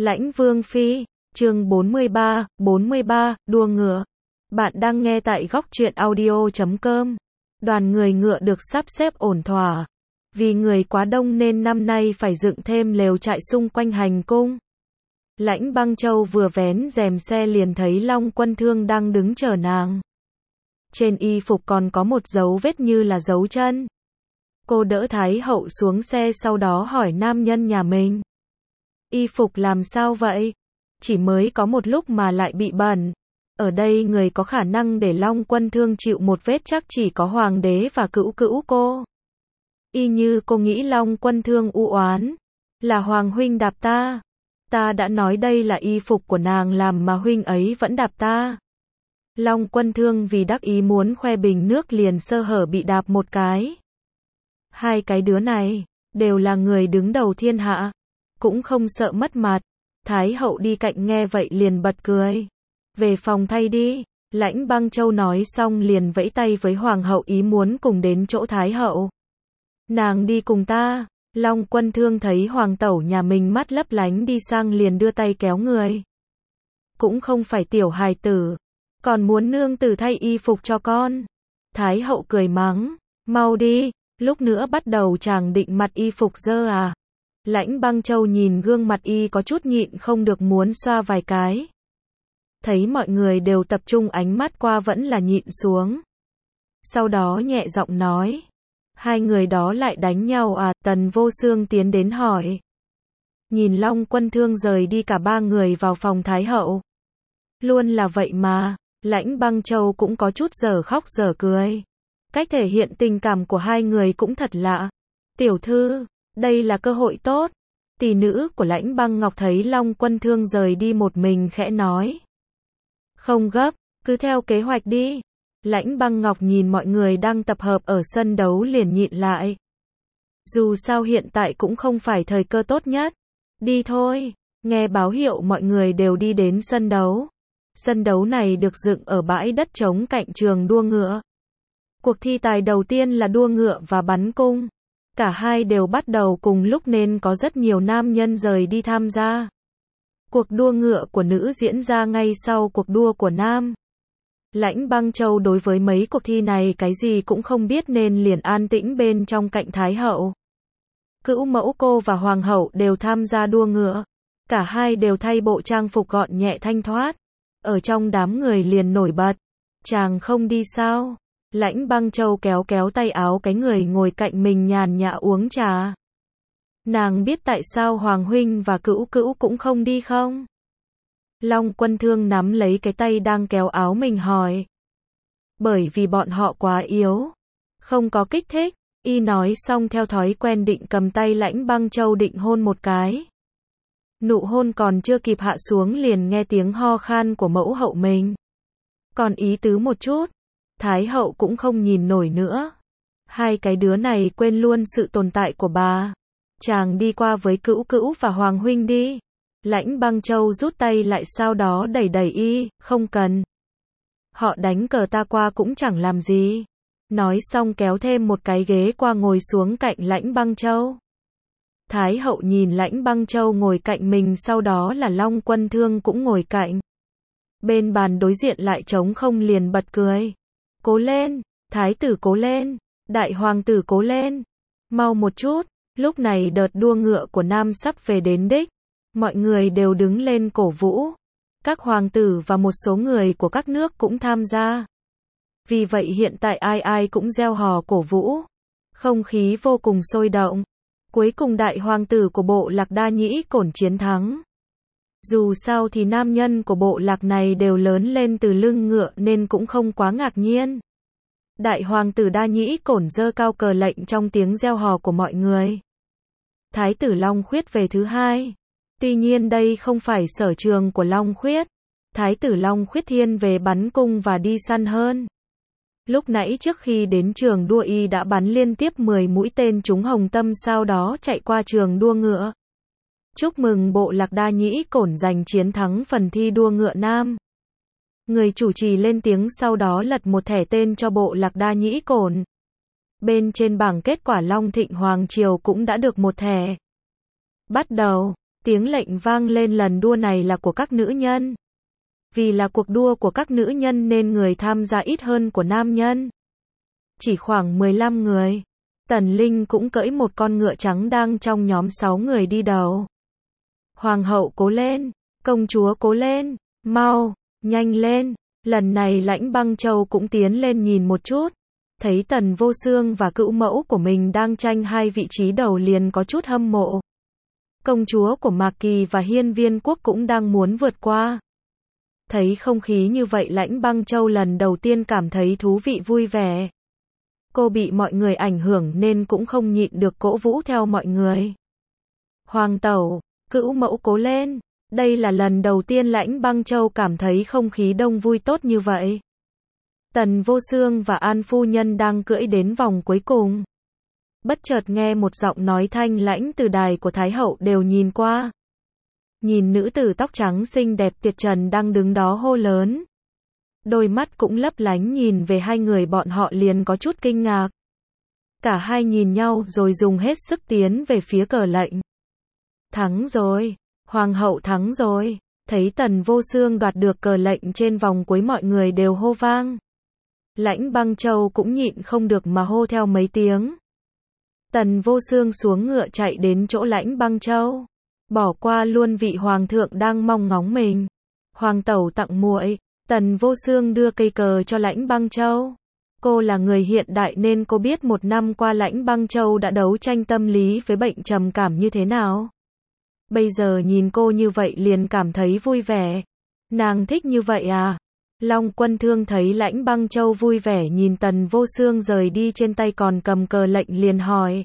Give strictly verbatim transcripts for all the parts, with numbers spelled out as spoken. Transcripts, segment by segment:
Lãnh Vương Phi, chương bốn mươi ba, bốn mươi ba, đua ngựa. Bạn đang nghe tại góc truyện audio chấm com. Đoàn người ngựa được sắp xếp ổn thỏa. Vì người quá đông nên năm nay phải dựng thêm lều trại xung quanh hành cung. Lãnh Băng Châu vừa vén rèm xe liền thấy Long Quân Thương đang đứng chờ nàng. Trên y phục còn có một dấu vết như là dấu chân. Cô đỡ Thái hậu xuống xe sau đó hỏi nam nhân nhà mình. Y phục làm sao vậy? Chỉ mới có một lúc mà lại bị bẩn. Ở đây người có khả năng để Long Quân Thương chịu một vết chắc chỉ có hoàng đế và cữu cữu cô. Y như cô nghĩ Long Quân Thương u oán. Là hoàng huynh đạp ta. Ta đã nói đây là y phục của nàng làm mà huynh ấy vẫn đạp ta. Long Quân Thương vì đắc ý muốn khoe bình nước liền sơ hở bị đạp một cái. Hai cái đứa này, đều là người đứng đầu thiên hạ. Cũng không sợ mất mặt. Thái hậu đi cạnh nghe vậy liền bật cười. Về phòng thay đi. Lãnh Băng Châu nói xong liền vẫy tay với hoàng hậu ý muốn cùng đến chỗ Thái hậu. Nàng đi cùng ta. Long Quân Thương thấy hoàng tẩu nhà mình mắt lấp lánh đi sang liền đưa tay kéo người. Cũng không phải tiểu hài tử. Còn muốn nương tử thay y phục cho con. Thái hậu cười mắng. Mau đi. Lúc nữa bắt đầu chàng định mặt y phục dơ à. Lãnh Băng Châu nhìn gương mặt y có chút nhịn không được muốn xoa vài cái. Thấy mọi người đều tập trung ánh mắt qua vẫn là nhịn xuống. Sau đó nhẹ giọng nói. Hai người đó lại đánh nhau à? Tần Vô Xương tiến đến hỏi. Nhìn Long Quân Thương rời đi cả ba người vào phòng Thái hậu. Luôn là vậy mà. Lãnh Băng Châu cũng có chút dở khóc dở cười. Cách thể hiện tình cảm của hai người cũng thật lạ. Tiểu thư, đây là cơ hội tốt. Tỷ nữ của Lãnh Băng Ngọc thấy Long Quân Thương rời đi một mình khẽ nói. Không gấp, cứ theo kế hoạch đi. Lãnh Băng Ngọc nhìn mọi người đang tập hợp ở sân đấu liền nhịn lại. Dù sao hiện tại cũng không phải thời cơ tốt nhất. Đi thôi. Nghe báo hiệu mọi người đều đi đến sân đấu. Sân đấu này được dựng ở bãi đất trống cạnh trường đua ngựa. Cuộc thi tài đầu tiên là đua ngựa và bắn cung. Cả hai đều bắt đầu cùng lúc nên có rất nhiều nam nhân rời đi tham gia. Cuộc đua ngựa của nữ diễn ra ngay sau cuộc đua của nam. Lãnh Băng Châu đối với mấy cuộc thi này cái gì cũng không biết nên liền an tĩnh bên trong cạnh Thái hậu. Cữu mẫu cô và hoàng hậu đều tham gia đua ngựa. Cả hai đều thay bộ trang phục gọn nhẹ thanh thoát. Ở trong đám người liền nổi bật. Chàng không đi sao? Lãnh Băng Châu kéo kéo tay áo cái người ngồi cạnh mình nhàn nhã uống trà. Nàng biết tại sao Hoàng huynh và cữu cữu cũng không đi không? Long Quân Thương nắm lấy cái tay đang kéo áo mình hỏi. Bởi vì bọn họ quá yếu. Không có kích thích. Y nói xong theo thói quen định cầm tay Lãnh Băng Châu định hôn một cái. Nụ hôn còn chưa kịp hạ xuống liền nghe tiếng ho khan của mẫu hậu mình. Còn ý tứ một chút. Thái hậu cũng không nhìn nổi nữa. Hai cái đứa này quên luôn sự tồn tại của bà. Chàng đi qua với cữu cữu và Hoàng huynh đi. Lãnh Băng Châu rút tay lại sau đó đẩy đẩy y, không cần. Họ đánh cờ ta qua cũng chẳng làm gì. Nói xong kéo thêm một cái ghế qua ngồi xuống cạnh Lãnh Băng Châu. Thái hậu nhìn Lãnh Băng Châu ngồi cạnh mình sau đó là Long Quân Thương cũng ngồi cạnh. Bên bàn đối diện lại trống không liền bật cười. Cố lên, thái tử cố lên, đại hoàng tử cố lên. Mau một chút, lúc này đợt đua ngựa của nam sắp về đến đích. Mọi người đều đứng lên cổ vũ. Các hoàng tử và một số người của các nước cũng tham gia. Vì vậy hiện tại ai ai cũng reo hò cổ vũ. Không khí vô cùng sôi động. Cuối cùng đại hoàng tử của bộ lạc Đa Nhĩ Cổn chiến thắng. Dù sao thì nam nhân của bộ lạc này đều lớn lên từ lưng ngựa nên cũng không quá ngạc nhiên. Đại hoàng tử Đa Nhĩ Cổn giơ cao cờ lệnh trong tiếng reo hò của mọi người. Thái tử Long Khuyết về thứ hai. Tuy nhiên đây không phải sở trường của Long Khuyết. Thái tử Long Khuyết thiên về bắn cung và đi săn hơn. Lúc nãy trước khi đến trường đua y đã bắn liên tiếp mười mũi tên trúng hồng tâm sau đó chạy qua trường đua ngựa. Chúc mừng bộ lạc Đa Nhĩ Cổn giành chiến thắng phần thi đua ngựa nam. Người chủ trì lên tiếng sau đó lật một thẻ tên cho bộ lạc Đa Nhĩ Cổn. Bên trên bảng kết quả Long Thịnh Hoàng Triều cũng đã được một thẻ. Bắt đầu. Tiếng lệnh vang lên, lần đua này là của các nữ nhân. Vì là cuộc đua của các nữ nhân nên người tham gia ít hơn của nam nhân. Chỉ khoảng mười lăm người. Tần Linh cũng cưỡi một con ngựa trắng đang trong nhóm sáu người đi đầu. Hoàng hậu cố lên, công chúa cố lên, mau, nhanh lên. Lần này Lãnh Băng Châu cũng tiến lên nhìn một chút. Thấy Tần Vô Xương và cữu mẫu của mình đang tranh hai vị trí đầu liền có chút hâm mộ. Công chúa của Mạc Kỳ và Hiên Viên Quốc cũng đang muốn vượt qua. Thấy không khí như vậy Lãnh Băng Châu lần đầu tiên cảm thấy thú vị vui vẻ. Cô bị mọi người ảnh hưởng nên cũng không nhịn được cổ vũ theo mọi người. Hoàng tẩu, cữu mẫu cố lên. Đây là lần đầu tiên Lãnh Băng Châu cảm thấy không khí đông vui tốt như vậy. Tần Vô Xương và An phu nhân đang cưỡi đến vòng cuối cùng. Bất chợt nghe một giọng nói thanh lãnh từ đài của Thái hậu đều nhìn qua. Nhìn nữ tử tóc trắng xinh đẹp tuyệt trần đang đứng đó hô lớn. Đôi mắt cũng lấp lánh nhìn về hai người bọn họ liền có chút kinh ngạc. Cả hai nhìn nhau rồi dùng hết sức tiến về phía cờ lệnh. Thắng rồi, hoàng hậu thắng rồi. Thấy Tần Vô Xương đoạt được cờ lệnh trên vòng cuối mọi người đều hô vang. Lãnh Băng Châu cũng nhịn không được mà hô theo mấy tiếng. Tần Vô Xương xuống ngựa chạy đến chỗ Lãnh Băng Châu. Bỏ qua luôn vị hoàng thượng đang mong ngóng mình. Hoàng tẩu tặng muội. Tần Vô Xương đưa cây cờ cho Lãnh Băng Châu. Cô là người hiện đại nên cô biết một năm qua Lãnh Băng Châu đã đấu tranh tâm lý với bệnh trầm cảm như thế nào. Bây giờ nhìn cô như vậy liền cảm thấy vui vẻ. Nàng thích như vậy à? Long Quân Thương thấy Lãnh Băng Châu vui vẻ nhìn Tần Vô Xương rời đi trên tay còn cầm cờ lệnh liền hỏi.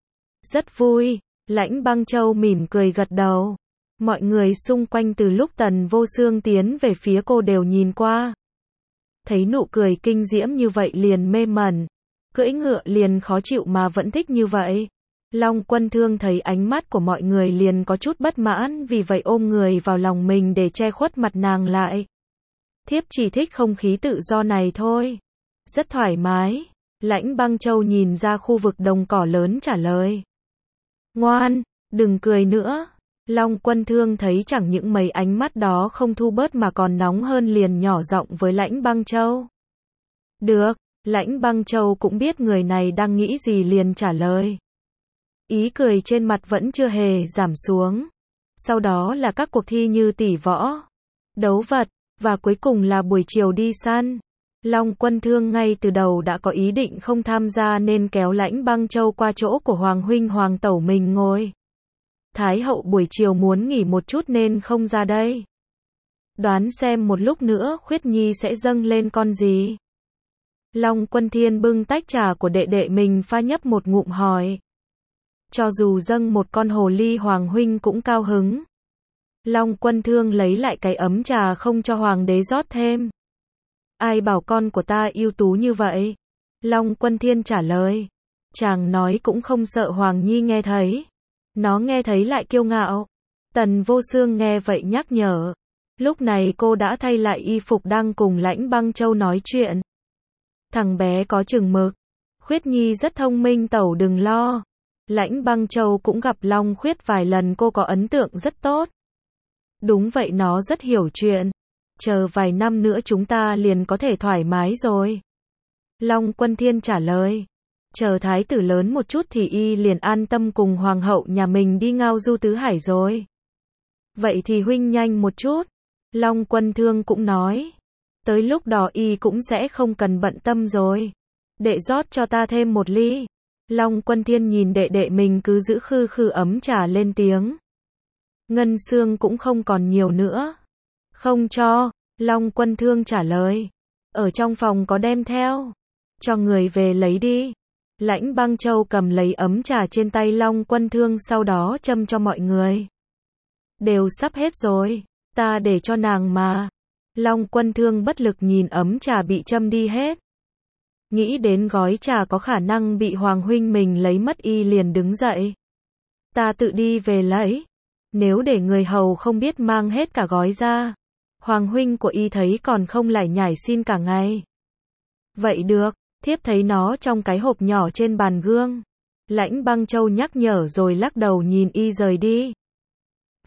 Rất vui. Lãnh Băng Châu mỉm cười gật đầu. Mọi người xung quanh từ lúc Tần Vô Xương tiến về phía cô đều nhìn qua. Thấy nụ cười kinh diễm như vậy liền mê mẩn. Cưỡi ngựa liền khó chịu mà vẫn thích như vậy. Long Quân Thương thấy ánh mắt của mọi người liền có chút bất mãn, vì vậy ôm người vào lòng mình để che khuất mặt nàng lại. Thiếp chỉ thích không khí tự do này thôi. Rất thoải mái. Lãnh Băng Châu nhìn ra khu vực đồng cỏ lớn trả lời. Ngoan, đừng cười nữa. Long Quân Thương thấy chẳng những mấy ánh mắt đó không thu bớt mà còn nóng hơn liền nhỏ giọng với Lãnh Băng Châu. Được, Lãnh Băng Châu cũng biết người này đang nghĩ gì liền trả lời. Ý cười trên mặt vẫn chưa hề giảm xuống. Sau đó là các cuộc thi như tỷ võ, đấu vật, và cuối cùng là buổi chiều đi săn. Long Quân Thương ngay từ đầu đã có ý định không tham gia nên kéo Lãnh Băng Châu qua chỗ của Hoàng huynh Hoàng tẩu mình ngồi. Thái hậu buổi chiều muốn nghỉ một chút nên không ra đây. Đoán xem một lúc nữa Khuyết Nhi sẽ dâng lên con gì. Long Quân Thiên bưng tách trà của đệ đệ mình pha nhấp một ngụm hỏi. Cho dù dâng một con hồ ly Hoàng huynh cũng cao hứng. Long Quân Thương lấy lại cái ấm trà không cho Hoàng đế rót thêm. Ai bảo con của ta ưu tú như vậy? Long Quân Thiên trả lời. Chàng nói cũng không sợ Hoàng Nhi nghe thấy. Nó nghe thấy lại kiêu ngạo. Tần Vô Xương nghe vậy nhắc nhở. Lúc này cô đã thay lại y phục đang cùng Lãnh Băng Châu nói chuyện. Thằng bé có chừng mực. Khuyết Nhi rất thông minh tẩu đừng lo. Lãnh Băng Châu cũng gặp Long Khuyết vài lần cô có ấn tượng rất tốt. Đúng vậy nó rất hiểu chuyện. Chờ vài năm nữa chúng ta liền có thể thoải mái rồi. Long Quân Thiên trả lời. Chờ thái tử lớn một chút thì y liền an tâm cùng hoàng hậu nhà mình đi ngao du tứ hải rồi. Vậy thì huynh nhanh một chút. Long Quân Thương cũng nói. Tới lúc đó y cũng sẽ không cần bận tâm rồi. Đệ rót cho ta thêm một ly. Long Quân Thiên nhìn đệ đệ mình cứ giữ khư khư ấm trà lên tiếng. Ngân xương cũng không còn nhiều nữa. Không cho. Long Quân Thương trả lời. Ở trong phòng có đem theo. Cho người về lấy đi. Lãnh Băng Châu cầm lấy ấm trà trên tay Long Quân Thương sau đó châm cho mọi người. Đều sắp hết rồi. Ta để cho nàng mà. Long Quân Thương bất lực nhìn ấm trà bị châm đi hết. Nghĩ đến gói trà có khả năng bị Hoàng huynh mình lấy mất y liền đứng dậy. Ta tự đi về lấy. Nếu để người hầu không biết mang hết cả gói ra. Hoàng huynh của y thấy còn không lải nhải xin cả ngày. Vậy được, thiếp thấy nó trong cái hộp nhỏ trên bàn gương. Lãnh Băng Châu nhắc nhở rồi lắc đầu nhìn y rời đi.